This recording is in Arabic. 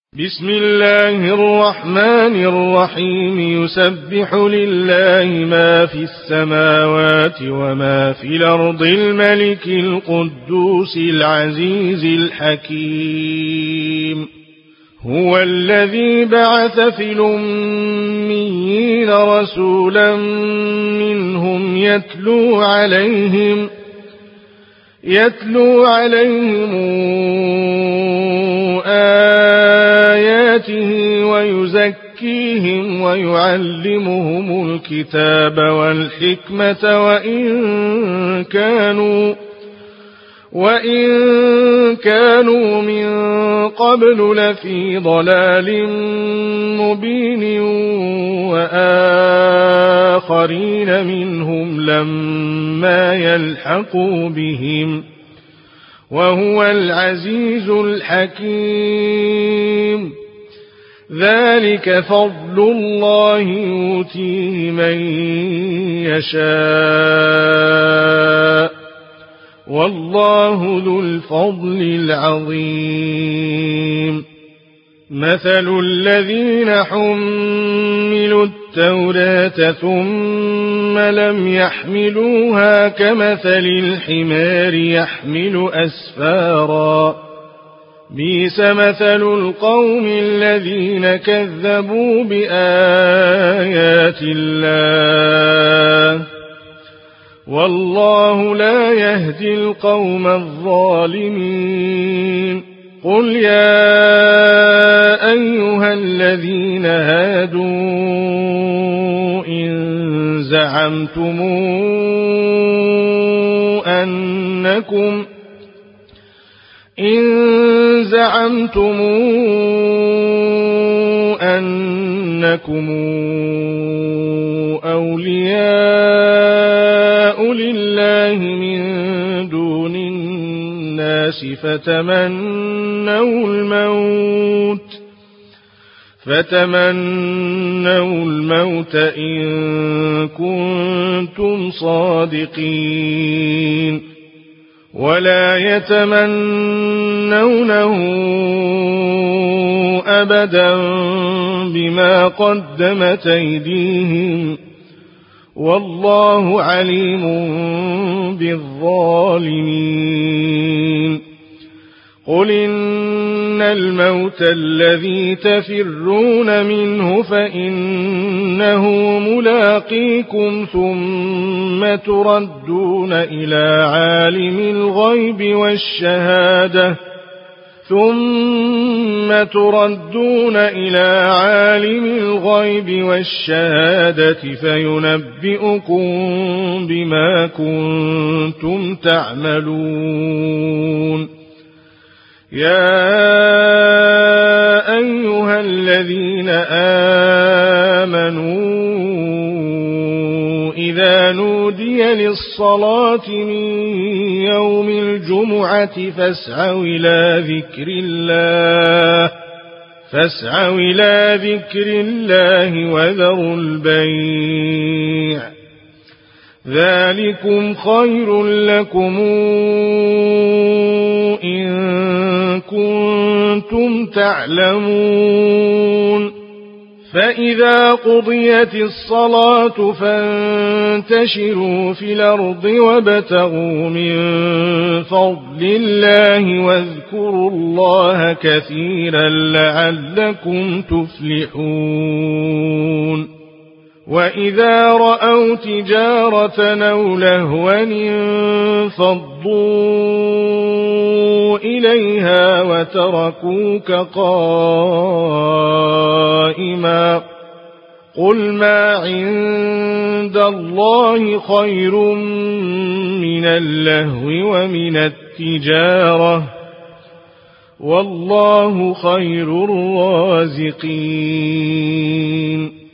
بسم الله الرحمن الرحيم يسبح لله ما في السماوات وما في الأرض الملك القدوس العزيز الحكيم هو الذي بعث في الأميين رسولا منهم يتلو عليهم آياته ويزكيهم ويعلمهم الكتاب والحكمة وإن كانوا من قبل لفي ضلال مبين وآخرين منهم لما يلحقوا بهم وهو العزيز الحكيم ذلك فضل الله يؤتيه من يشاء والله ذو الفضل العظيم مثل الذين حملوا التوراة ثم لم يحملوها كمثل الحمار يحمل أسفارا بئس مثل القوم الذين كذبوا بآيات الله والله لا يهدي القوم الظالمين قل يا أيها الذين هادوا إن زعمتم أنكم أولياء لله من دون الناس فتمنوا الموت إن كنتم صادقين ولا يتمنونه أبدا بما قدمت أيديهم والله عليم بالظالمين قل إن الموت الذي تفرون منه فإنه ملاقيكم ثم تردون إلى عالم الغيب والشهادة فينبئكم بما كنتم تعملون يا أيها الذين آمنوا إذا نودي للصلاة من يوم الجمعة فاسعوا إلى ذكر الله وذروا البيع ذلكم خير لكم إن كنتم تعلمون فإذا قضيت الصلاة فانتشروا في الأرض وابتغوا من فضل الله واذكروا الله كثيرا لعلكم تفلحون وإذا رأوا تجارة أو لهوا انفضوا إليها وتركوك قائما قل ما عند الله خير من اللهو ومن التجارة والله خير الرازقين